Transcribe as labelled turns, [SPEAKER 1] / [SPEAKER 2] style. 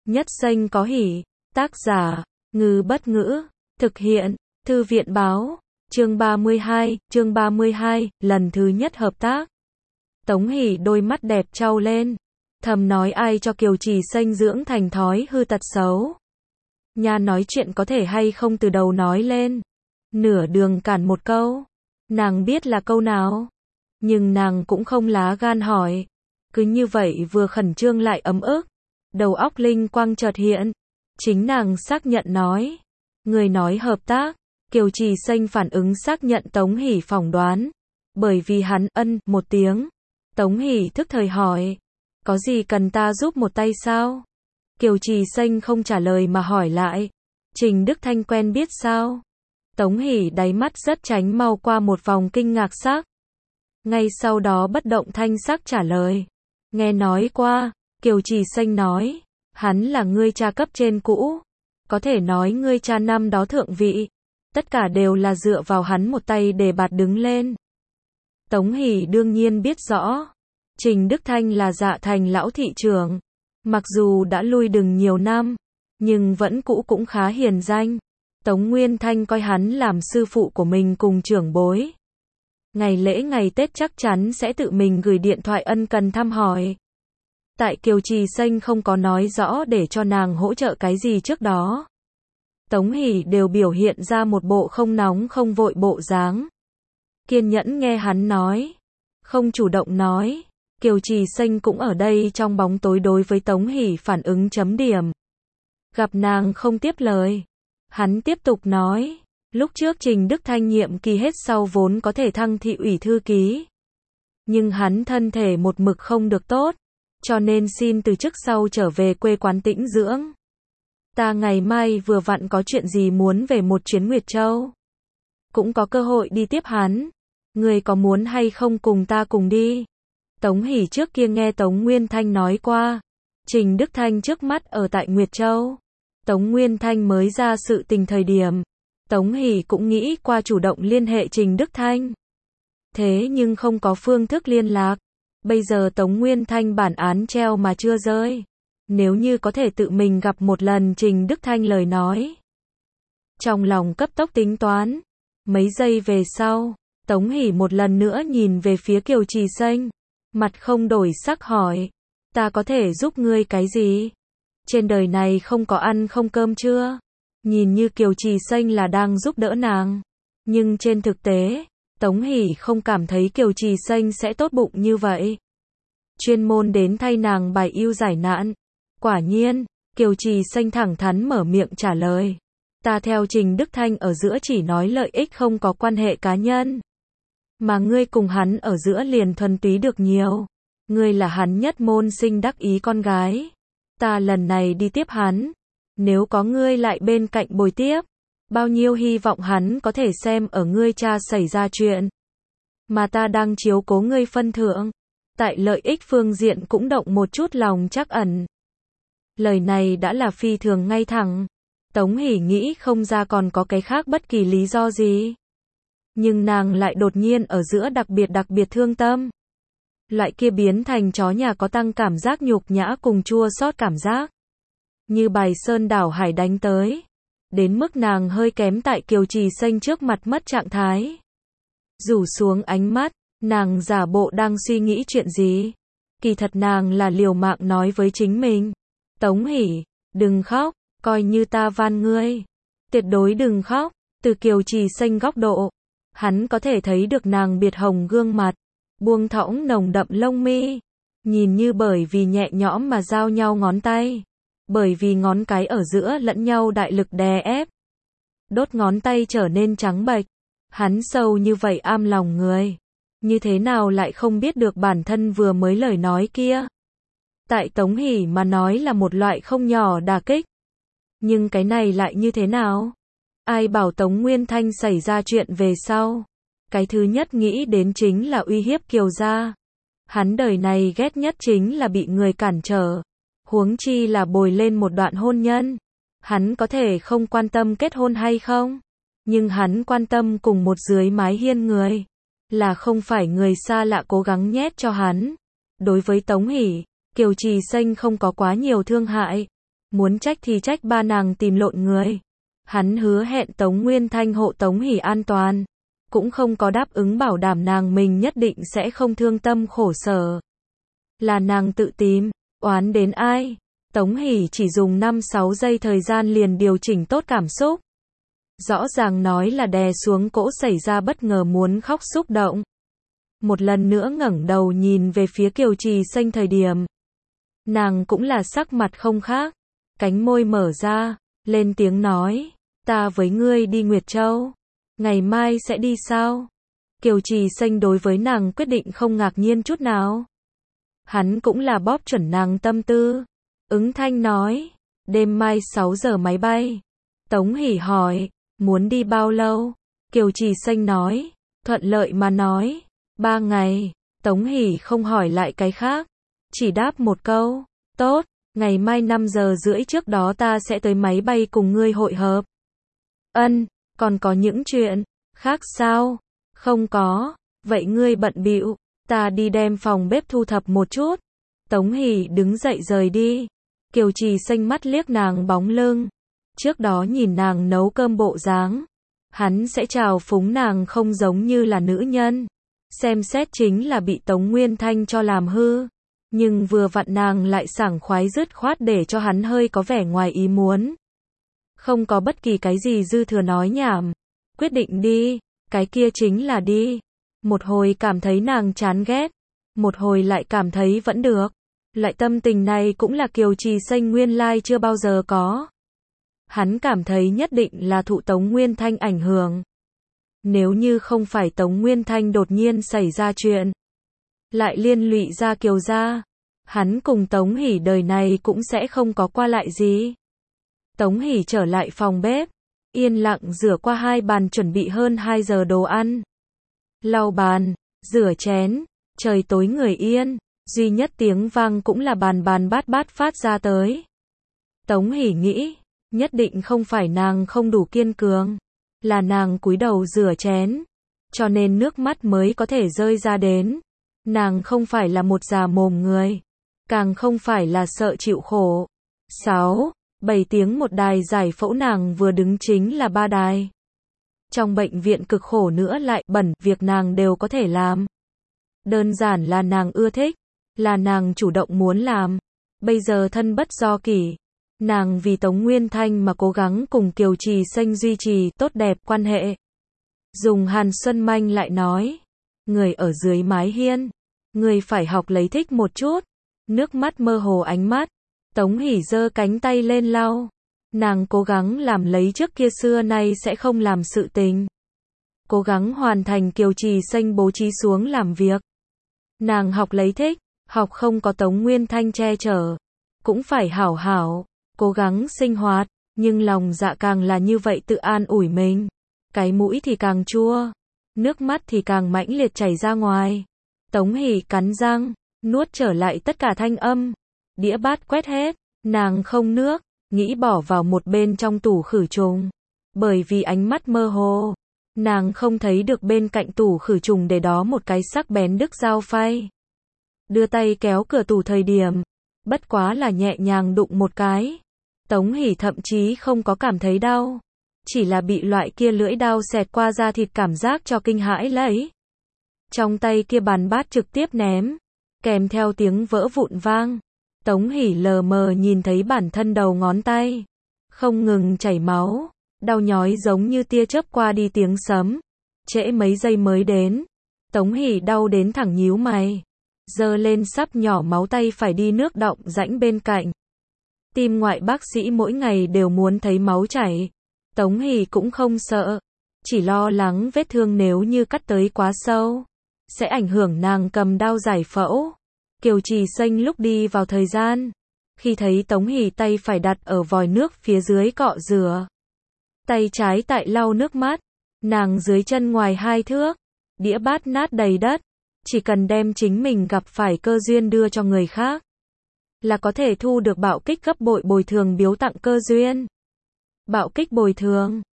[SPEAKER 1] Nhất danh có hỷ. Tác giả, Ngư Bất Ngữ. Thực hiện, Thư viện Báo. Chương 32, lần thứ nhất hợp tác. Tống Hỷ đôi mắt đẹp trao lên. Thầm nói ai cho Kiều Trì Xanh dưỡng thành thói hư tật xấu. Nha nói chuyện có thể hay không từ đầu nói lên. Nửa đường cản một câu. Nàng biết là câu nào. Nhưng nàng cũng không lá gan hỏi. Cứ như vậy vừa khẩn trương lại ấm ức. Đầu óc linh quang chợt hiện. Chính nàng xác nhận nói. Người nói hợp tác. Kiều Trì Xanh phản ứng xác nhận Tống Hỷ phỏng đoán. Bởi vì hắn một tiếng. Tống Hỷ thức thời hỏi. Có gì cần ta giúp một tay sao? Kiều Trì Xanh không trả lời mà hỏi lại. Trình Đức Thanh quen biết sao? Tống Hỷ đáy mắt rất tránh mau qua một vòng kinh ngạc sắc. Ngay sau đó bất động thanh sắc trả lời. Nghe nói qua. Kiều Trì Xanh nói. Hắn là ngươi cha cấp trên cũ. Có thể nói ngươi cha năm đó thượng vị. Tất cả đều là dựa vào hắn một tay để bạt đứng lên. Tống Hỷ đương nhiên biết rõ. Trình Đức Thanh là Dạ Thành lão thị trưởng. Mặc dù đã lui đừng nhiều năm, nhưng vẫn cũ cũng khá hiền danh. Tống Nguyên Thanh coi hắn làm sư phụ của mình cùng trưởng bối. Ngày lễ ngày Tết chắc chắn sẽ tự mình gửi điện thoại ân cần thăm hỏi. Tại Kiều Trì Xanh không có nói rõ để cho nàng hỗ trợ cái gì trước đó. Tống Hỷ đều biểu hiện ra một bộ không nóng không vội bộ dáng. Kiên nhẫn nghe hắn nói. Không chủ động nói. Kiều Trì Xanh cũng ở đây trong bóng tối đối với Tống Hỷ phản ứng chấm điểm. Gặp nàng không tiếp lời. Hắn tiếp tục nói. Lúc trước Trình Đức Thanh nhiệm kỳ hết sau vốn có thể thăng thị ủy thư ký. Nhưng hắn thân thể một mực không được tốt. Cho nên xin từ chức sau trở về quê quán tĩnh dưỡng. Ta ngày mai vừa vặn có chuyện gì muốn về một chuyến Nguyệt Châu. Cũng có cơ hội đi tiếp hắn. Người có muốn hay không cùng ta cùng đi? Tống Hỷ trước kia nghe Tống Nguyên Thanh nói qua. Trình Đức Thanh trước mắt ở tại Nguyệt Châu. Tống Nguyên Thanh mới ra sự tình thời điểm. Tống Hỷ cũng nghĩ qua chủ động liên hệ Trình Đức Thanh. Thế nhưng không có phương thức liên lạc. Bây giờ Tống Nguyên Thanh bản án treo mà chưa rơi. Nếu như có thể tự mình gặp một lần Trình Đức Thanh lời nói. Trong lòng cấp tốc tính toán. Mấy giây về sau, Tống Hỷ một lần nữa nhìn về phía Kiều Trì Xanh. Mặt không đổi sắc hỏi. Ta có thể giúp ngươi cái gì? Trên đời này không có ăn không cơm chưa? Nhìn như Kiều Trì Xanh là đang giúp đỡ nàng. Nhưng trên thực tế, Tống Hỷ không cảm thấy Kiều Trì Xanh sẽ tốt bụng như vậy. Chuyên môn đến thay nàng bài ưu giải nạn. Quả nhiên, Kiều Trì Xanh thẳng thắn mở miệng trả lời. Ta theo Trình Đức Thanh ở giữa chỉ nói lợi ích không có quan hệ cá nhân. Mà ngươi cùng hắn ở giữa liền thuần túy được nhiều. Ngươi là hắn nhất môn sinh đắc ý con gái. Ta lần này đi tiếp hắn. Nếu có ngươi lại bên cạnh bồi tiếp. Bao nhiêu hy vọng hắn có thể xem ở ngươi cha xảy ra chuyện. Mà ta đang chiếu cố ngươi phân thượng. Tại lợi ích phương diện cũng động một chút lòng trắc ẩn. Lời này đã là phi thường ngay thẳng. Tống Hỷ nghĩ không ra còn có cái khác bất kỳ lý do gì. Nhưng nàng lại đột nhiên ở giữa đặc biệt thương tâm. Loại kia biến thành chó nhà có tăng cảm giác nhục nhã cùng chua xót cảm giác. Như bài sơn đảo hải đánh tới. Đến mức nàng hơi kém tại Kiều Trì Xanh trước mặt mất trạng thái. Rủ xuống ánh mắt, nàng giả bộ đang suy nghĩ chuyện gì. Kỳ thật nàng là liều mạng nói với chính mình. Tống Hỷ, đừng khóc, coi như ta van ngươi. Tuyệt đối đừng khóc. Từ Kiều Trì Xanh góc độ, hắn có thể thấy được nàng biệt hồng gương mặt, buông thõng nồng đậm lông mi, nhìn như bởi vì nhẹ nhõm mà giao nhau ngón tay, bởi vì ngón cái ở giữa lẫn nhau đại lực đè ép, đốt ngón tay trở nên trắng bệch. Hắn sâu như vậy am lòng người, như thế nào lại không biết được bản thân vừa mới lời nói kia. Tại Tống Hỷ mà nói là một loại không nhỏ đả kích. Nhưng cái này lại như thế nào? Ai bảo Tống Nguyên Thanh xảy ra chuyện về sau? Cái thứ nhất nghĩ đến chính là uy hiếp Kiều gia. Hắn đời này ghét nhất chính là bị người cản trở. Huống chi là bồi lên một đoạn hôn nhân. Hắn có thể không quan tâm kết hôn hay không? Nhưng hắn quan tâm cùng một dưới mái hiên người. Là không phải người xa lạ cố gắng nhét cho hắn. Đối với Tống Hỷ, Kiều Trì Xanh không có quá nhiều thương hại. muốn trách thì trách ba nàng tìm lộn người. Hắn hứa hẹn Tống Nguyên Thanh hộ Tống Hỷ an toàn, cũng không có đáp ứng bảo đảm nàng mình nhất định sẽ không thương tâm khổ sở. Là nàng tự tìm, oán đến ai? Tống Hỷ chỉ dùng 5-6 giây thời gian liền điều chỉnh tốt cảm xúc. Rõ ràng nói là đè xuống cỗ xảy ra bất ngờ muốn khóc xúc động. Một lần nữa ngẩng đầu nhìn về phía Kiều Trì Xanh thời điểm. Nàng cũng là sắc mặt không khác, cánh môi mở ra, lên tiếng nói, ta với ngươi đi Nguyệt Châu, ngày mai sẽ đi sao? Kiều Trì Xanh đối với nàng quyết định không ngạc nhiên chút nào. Hắn cũng là bóp chuẩn nàng tâm tư, ứng thanh nói, đêm mai 6 giờ máy bay. Tống Hỷ hỏi, muốn đi bao lâu? Kiều Trì Xanh nói, thuận lợi mà nói, 3 ngày. Tống Hỷ không hỏi lại cái khác, chỉ đáp một câu, tốt, ngày mai 5 giờ rưỡi trước đó ta sẽ tới máy bay cùng ngươi hội hợp. Ân, còn có những chuyện khác sao? Không có, vậy ngươi bận bịu, ta đi đem phòng bếp thu thập một chút. Tống Hỷ đứng dậy rời đi. Kiều Trì Xanh mắt liếc nàng bóng lưng. Trước đó nhìn nàng nấu cơm bộ dáng, hắn sẽ trào phúng nàng không giống như là nữ nhân. Xem xét chính là bị Tống Nguyên Thanh cho làm hư. Nhưng vừa vặn nàng lại sảng khoái dứt khoát để cho hắn hơi có vẻ ngoài ý muốn. Không có bất kỳ cái gì dư thừa nói nhảm. Quyết định đi, cái kia chính là đi. Một hồi cảm thấy nàng chán ghét, một hồi lại cảm thấy vẫn được. Loại tâm tình này cũng là Kiều Trì Xanh nguyên lai chưa bao giờ có. Hắn cảm thấy nhất định là thụ Tống Nguyên Thanh ảnh hưởng. Nếu như không phải Tống Nguyên Thanh đột nhiên xảy ra chuyện, lại liên lụy ra Kiều gia, hắn cùng Tống Hỷ đời này cũng sẽ không có qua lại gì. Tống Hỷ trở lại phòng bếp, yên lặng rửa qua 2 bàn chuẩn bị hơn 2 giờ đồ ăn. Lau bàn, rửa chén, trời tối người yên, duy nhất tiếng vang cũng là bàn bát bát phát ra tới. Tống Hỷ nghĩ, nhất định không phải nàng không đủ kiên cường, là nàng cúi đầu rửa chén, cho nên nước mắt mới có thể rơi ra đến. Nàng không phải là một già mồm người, càng không phải là sợ chịu khổ. 6-7 tiếng một đài giải phẫu nàng vừa đứng chính là 3 đài. Trong bệnh viện cực khổ nữa lại bẩn, việc nàng đều có thể làm. Đơn giản là nàng ưa thích, là nàng chủ động muốn làm. Bây giờ thân bất do kỷ, nàng vì Tống Nguyên Thanh mà cố gắng cùng Kiều Trì Xanh duy trì tốt đẹp quan hệ. Dùng Hàn Xuân Manh lại nói, người ở dưới mái hiên, người phải học lấy thích một chút. Nước mắt mơ hồ ánh mắt, Tống Hỷ giơ cánh tay lên lau. Nàng cố gắng làm lấy trước kia xưa nay sẽ không làm sự tình. Cố gắng hoàn thành Kiều Trì Xanh bố trí xuống làm việc. Nàng học lấy thích, học không có Tống Nguyên Thanh che chở. Cũng phải hảo hảo, cố gắng sinh hoạt, nhưng lòng dạ càng là như vậy tự an ủi mình. Cái mũi thì càng chua, nước mắt thì càng mãnh liệt chảy ra ngoài. Tống Hỷ cắn răng, nuốt trở lại tất cả thanh âm. Đĩa bát quét hết, nàng không nước, nghĩ bỏ vào một bên trong tủ khử trùng. Bởi vì ánh mắt mơ hồ, nàng không thấy được bên cạnh tủ khử trùng để đó một cái sắc bén đứt dao phay. Đưa tay kéo cửa tủ thời điểm, bất quá là nhẹ nhàng đụng một cái. Tống Hỷ thậm chí không có cảm thấy đau, chỉ là bị loại kia lưỡi dao xẹt qua da thịt cảm giác cho kinh hãi lấy. Trong tay kia bàn bát trực tiếp ném, kèm theo tiếng vỡ vụn vang. Tống Hỷ lờ mờ nhìn thấy bản thân đầu ngón tay không ngừng chảy máu, đau nhói giống như tia chớp qua đi tiếng sấm. Trễ mấy giây mới đến, Tống Hỷ đau đến thẳng nhíu mày, giơ lên sắp nhỏ máu tay phải đi nước đọng rãnh bên cạnh. Tim ngoại bác sĩ mỗi ngày đều muốn thấy máu chảy. Tống Hỷ cũng không sợ, chỉ lo lắng vết thương nếu như cắt tới quá sâu, sẽ ảnh hưởng nàng cầm đao giải phẫu. Kiều Trì Xanh lúc đi vào thời gian, khi thấy Tống Hỷ tay phải đặt ở vòi nước phía dưới cọ rửa, tay trái tại lau nước mắt, nàng dưới chân ngoài 2 thước, đĩa bát nát đầy đất, chỉ cần đem chính mình gặp phải cơ duyên đưa cho người khác, là có thể thu được bạo kích gấp bội bồi thường biếu tặng cơ duyên. Bạo kích bồi thường,